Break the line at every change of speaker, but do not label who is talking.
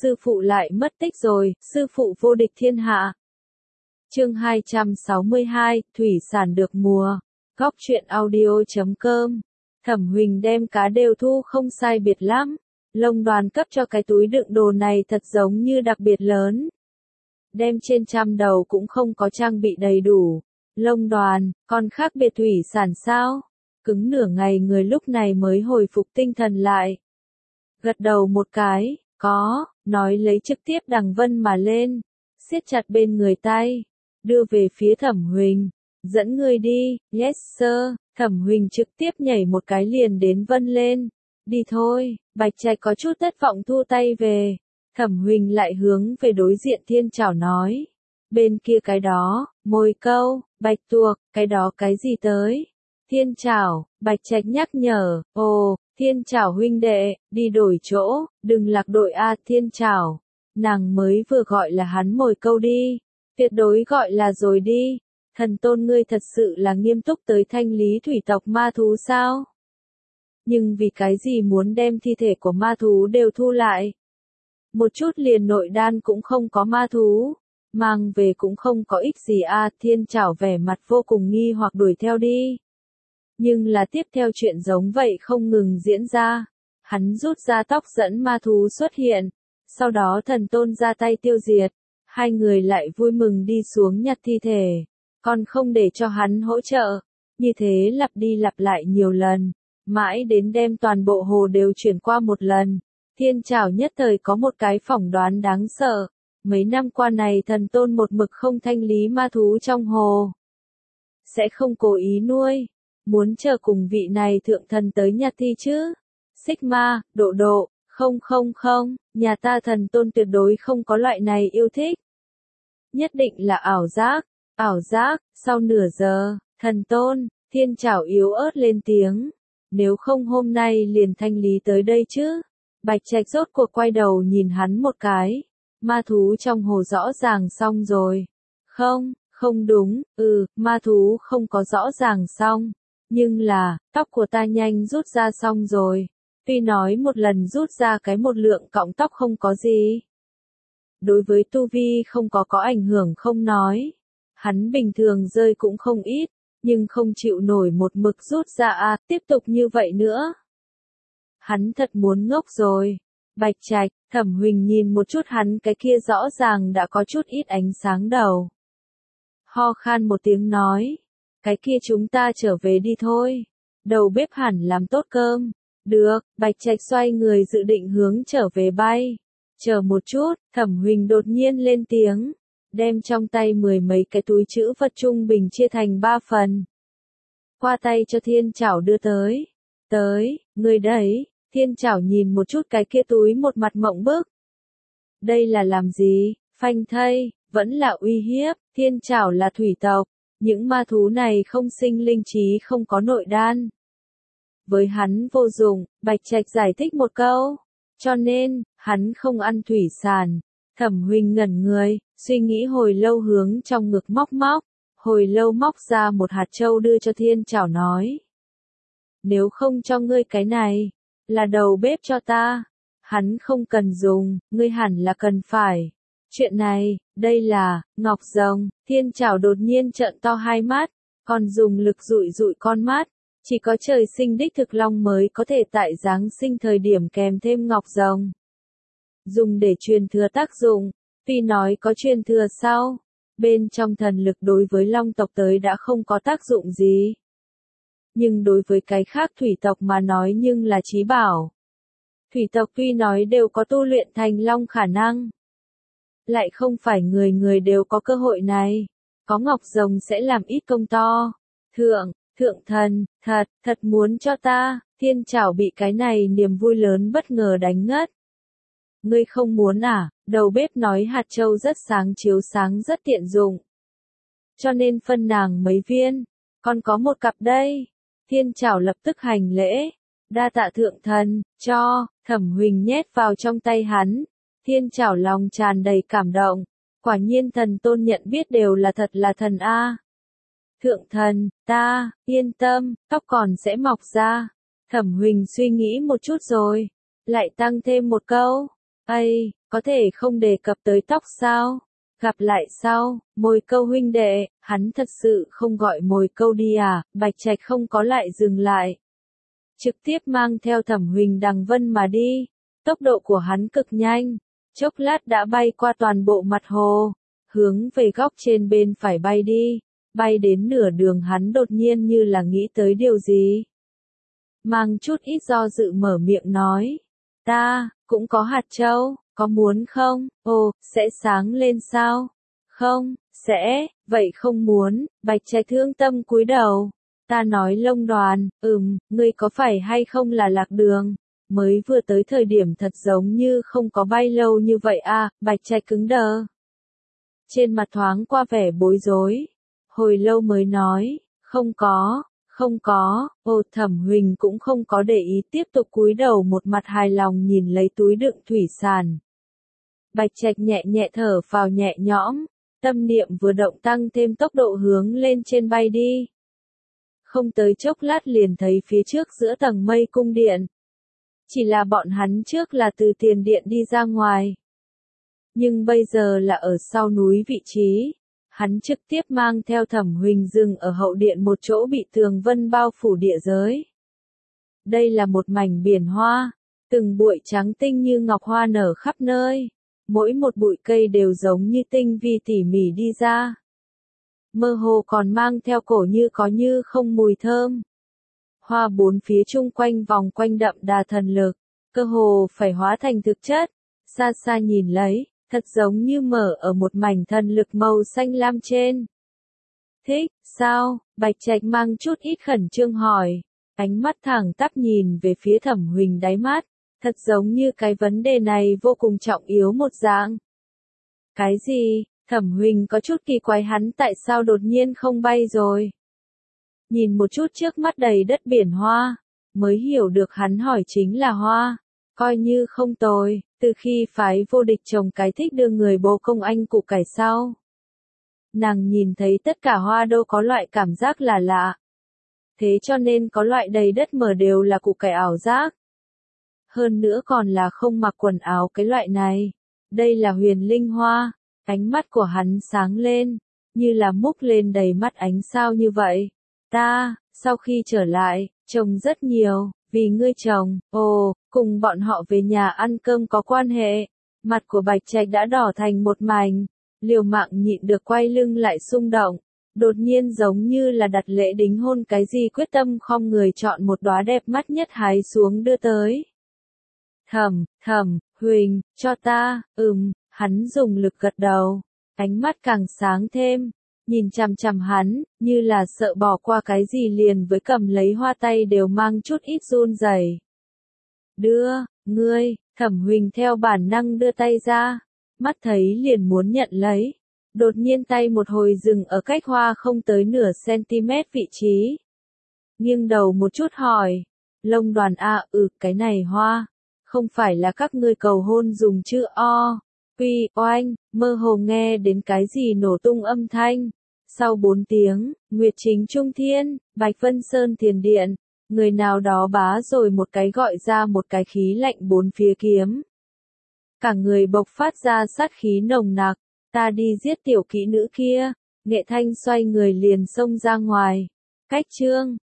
sư phụ lại mất tích rồi, sư phụ vô địch thiên hạ. Chương 262, thủy sản được mùa. Góc truyện audio.com. Thẩm Huỳnh đem cá đều thu không sai biệt lắm. Lông Đoàn cấp cho cái túi đựng đồ này thật giống như đặc biệt lớn. Đem trên 100 đầu cũng không có trang bị đầy đủ. Lông Đoàn, còn khác biệt thủy sản sao? Cứng nửa ngày người lúc này mới hồi phục tinh thần lại. Gật đầu một cái, có, nói lấy trực tiếp đằng vân mà lên. Siết chặt bên người tay, đưa về phía Thẩm Huỳnh. Dẫn người đi, yes sir. Thẩm Huỳnh trực tiếp nhảy một cái liền đến vân lên. Đi thôi, Bạch Trạch có chút thất vọng thu tay về. Thẩm Huỳnh lại hướng về đối diện Thiên Trảo nói. Bên kia cái đó, mồi câu, bạch tuộc, cái đó cái gì tới? Thiên Trảo, Bạch Trạch nhắc nhở, ồ, Thiên Trảo huynh đệ, đi đổi chỗ, đừng lạc đội a Thiên Trảo. Nàng mới vừa gọi là hắn mồi câu đi, tuyệt đối gọi là rồi đi. Thần tôn ngươi thật sự là nghiêm túc tới thanh lý thủy tộc ma thú sao? Nhưng vì cái gì muốn đem thi thể của ma thú đều thu lại? Một chút liền nội đan cũng không có ma thú, mang về cũng không có ích gì a Thiên Trảo vẻ mặt vô cùng nghi hoặc đuổi theo đi. Nhưng là tiếp theo chuyện giống vậy không ngừng diễn ra. Hắn rút ra tóc dẫn ma thú xuất hiện, sau đó thần tôn ra tay tiêu diệt. Hai người lại vui mừng đi xuống nhặt thi thể, còn không để cho hắn hỗ trợ. Như thế lặp đi lặp lại nhiều lần, mãi đến đem toàn bộ hồ đều chuyển qua một lần. Thiên Trảo nhất thời có một cái phỏng đoán đáng sợ. Mấy năm qua này thần tôn một mực không thanh lý ma thú trong hồ. Sẽ không cố ý nuôi. Muốn chờ cùng vị này thượng thần tới nhặt thi chứ. Sigma, độ, không, nhà ta thần tôn tuyệt đối không có loại này yêu thích. Nhất định là ảo giác, sau nửa giờ, thần tôn, Thiên Trảo yếu ớt lên tiếng. Nếu không hôm nay liền thanh lý tới đây chứ. Bạch Trạch rốt cuộc quay đầu nhìn hắn một cái. Ma thú trong hồ rõ ràng xong rồi. Không đúng, ma thú không có rõ ràng xong. Nhưng là, tóc của ta nhanh rút ra xong rồi. Tuy nói một lần rút ra cái một lượng cọng tóc không có gì. Đối với tu vi không có ảnh hưởng không nói. Hắn bình thường rơi cũng không ít, nhưng không chịu nổi một mực rút ra tiếp tục như vậy nữa. Hắn thật muốn ngốc rồi. Bạch Trạch, Thẩm Huỳnh nhìn một chút hắn cái kia rõ ràng đã có chút ít ánh sáng đầu. Ho khan một tiếng nói. Cái kia chúng ta trở về đi thôi. Đầu bếp hẳn làm tốt cơm. Được, Bạch Trạch xoay người dự định hướng trở về bay. Chờ một chút, Thẩm Huỳnh đột nhiên lên tiếng. Đem trong tay 10 mấy cái túi trữ vật trung bình chia thành 3 phần. Qua tay cho Thiên Trảo đưa tới. Người đấy. Thiên Trảo nhìn một chút cái kia túi một mặt mộng bức. Đây là làm gì? Phanh thây, vẫn là uy hiếp. Thiên Trảo là thủy tộc. Những ma thú này không sinh linh trí không có nội đan. Với hắn vô dụng, Bạch Trạch giải thích một câu. Cho nên, hắn không ăn thủy sản. Thẩm Huỳnh ngẩn người, suy nghĩ hồi lâu hướng trong ngực móc. Hồi lâu móc ra một hạt châu đưa cho Thiên Trảo nói. Nếu không cho ngươi cái này, là đầu bếp cho ta. Hắn không cần dùng, ngươi hẳn là cần phải. Chuyện này, đây là, ngọc rồng. Thiên Trảo đột nhiên trợn to hai mắt, còn dùng lực dụi con mắt. Chỉ có trời sinh đích thực long mới có thể tại Giáng sinh thời điểm kèm thêm ngọc rồng. Dùng để truyền thừa tác dụng, tuy nói có truyền thừa sau, bên trong thần lực đối với long tộc tới đã không có tác dụng gì. Nhưng đối với cái khác thủy tộc mà nói nhưng là chí bảo. Thủy tộc tuy nói đều có tu luyện thành long khả năng. Lại không phải người người đều có cơ hội này. Có ngọc rồng sẽ làm ít công to. Thượng thần, thật muốn cho ta. Thiên Trảo bị cái này niềm vui lớn bất ngờ đánh ngất. Ngươi không muốn à? Đầu bếp nói hạt châu rất sáng chiếu sáng rất tiện dụng. Cho nên phân nàng mấy viên. Còn có một cặp đây. Thiên Trảo lập tức hành lễ. Đa tạ thượng thần, cho. Thẩm Huỳnh nhét vào trong tay hắn. Thiên Trảo lòng tràn đầy cảm động. Quả nhiên thần tôn nhận biết đều là thật là thần a. Thượng thần, ta, yên tâm, tóc còn sẽ mọc ra. Thẩm Huỳnh suy nghĩ một chút rồi. Lại tăng thêm một câu. Ây, có thể không đề cập tới tóc sao? Gặp lại sau, Mồi Câu huynh đệ, hắn thật sự không gọi Mồi Câu đi à? Bạch Trạch không có lại dừng lại. Trực tiếp mang theo Thẩm Huỳnh đằng vân mà đi. Tốc độ của hắn cực nhanh, chốc lát đã bay qua toàn bộ mặt hồ, hướng về góc trên bên phải bay đi. Bay đến nửa đường hắn đột nhiên như là nghĩ tới điều gì. Mang chút ít do dự mở miệng nói. Ta, cũng có hạt châu, có muốn không? Ồ, sẽ sáng lên sao? Không, sẽ, vậy không muốn. Bạch Trạch thương tâm cúi đầu. Ta nói Lông Đoàn, ngươi có phải hay không là lạc đường? Mới vừa tới thời điểm thật giống như không có bay lâu như vậy à? Bạch Trạch cứng đờ. Trên mặt thoáng qua vẻ bối rối. Hồi lâu mới nói, không có. Thẩm Huỳnh cũng không có để ý, tiếp tục cúi đầu một mặt hài lòng nhìn lấy túi đựng thủy sản. Bạch Trạch nhẹ nhẹ thở phào nhẹ nhõm, tâm niệm vừa động tăng thêm tốc độ hướng lên trên bay đi. Không tới chốc lát liền thấy phía trước giữa tầng mây cung điện. Chỉ là bọn hắn trước là từ tiền điện đi ra ngoài. Nhưng bây giờ là ở sau núi vị trí. Hắn trực tiếp mang theo Thẩm Huỳnh dừng ở hậu điện một chỗ bị tường vân bao phủ địa giới. Đây là một mảnh biển hoa, từng bụi trắng tinh như ngọc hoa nở khắp nơi. Mỗi một bụi cây đều giống như tinh vi tỉ mỉ đi ra. Mơ hồ còn mang theo cổ như có như không mùi thơm. Hoa bốn phía chung quanh vòng quanh đậm đà thần lực, cơ hồ phải hóa thành thực chất. Xa xa nhìn lấy, thật giống như mở ở một mảnh thần lực màu xanh lam trên. Thích, sao? Bạch Trạch mang chút ít khẩn trương hỏi. Ánh mắt thẳng tắp nhìn về phía Thẩm Huỳnh đáy mắt, thật giống như cái vấn đề này vô cùng trọng yếu một dạng. Cái gì? Thẩm Huỳnh có chút kỳ quái hắn tại sao đột nhiên không bay rồi. Nhìn một chút trước mắt đầy đất biển hoa, mới hiểu được hắn hỏi chính là hoa. Coi như không tồi, từ khi phái vô địch trồng cái thích đưa người bố công anh củ cải sau. Nàng nhìn thấy tất cả hoa đâu có loại cảm giác là lạ. Thế cho nên có loại đầy đất mở đều là củ cải ảo giác. Hơn nữa còn là không mặc quần áo cái loại này. Đây là huyền linh hoa. Ánh mắt của hắn sáng lên, như là múc lên đầy mắt ánh sao như vậy. Ta, sau khi trở lại, trồng rất nhiều, vì ngươi trồng, cùng bọn họ về nhà ăn cơm có quan hệ. Mặt của Bạch Trạch đã đỏ thành một mảnh, liều mạng nhịn được quay lưng lại xung động. Đột nhiên giống như là đặt lễ đính hôn cái gì quyết tâm khom người chọn một đóa đẹp mắt nhất hái xuống đưa tới. Thẩm Huỳnh, cho ta, hắn dùng lực gật đầu, ánh mắt càng sáng thêm, nhìn chằm chằm hắn, như là sợ bỏ qua cái gì liền với cầm lấy hoa tay đều mang chút ít run rẩy. Ngươi, Thẩm Huỳnh theo bản năng đưa tay ra, mắt thấy liền muốn nhận lấy. Đột nhiên tay một hồi dừng ở cách hoa không tới nửa cm vị trí. Nghiêng đầu một chút hỏi, Lông Đoàn à, cái này hoa, không phải là các ngươi cầu hôn dùng chữ O, Quy, oanh, mơ hồ nghe đến cái gì nổ tung âm thanh. Sau 4 tiếng, Nguyệt Chính Trung Thiên, Bạch Vân Sơn Thiền Điện, người nào đó bá rồi một cái gọi ra một cái khí lạnh bốn phía kiếm. Cả người bộc phát ra sát khí nồng nặc, ta đi giết tiểu kỹ nữ kia, Nghệ Thanh xoay người liền xông ra ngoài. Cách chương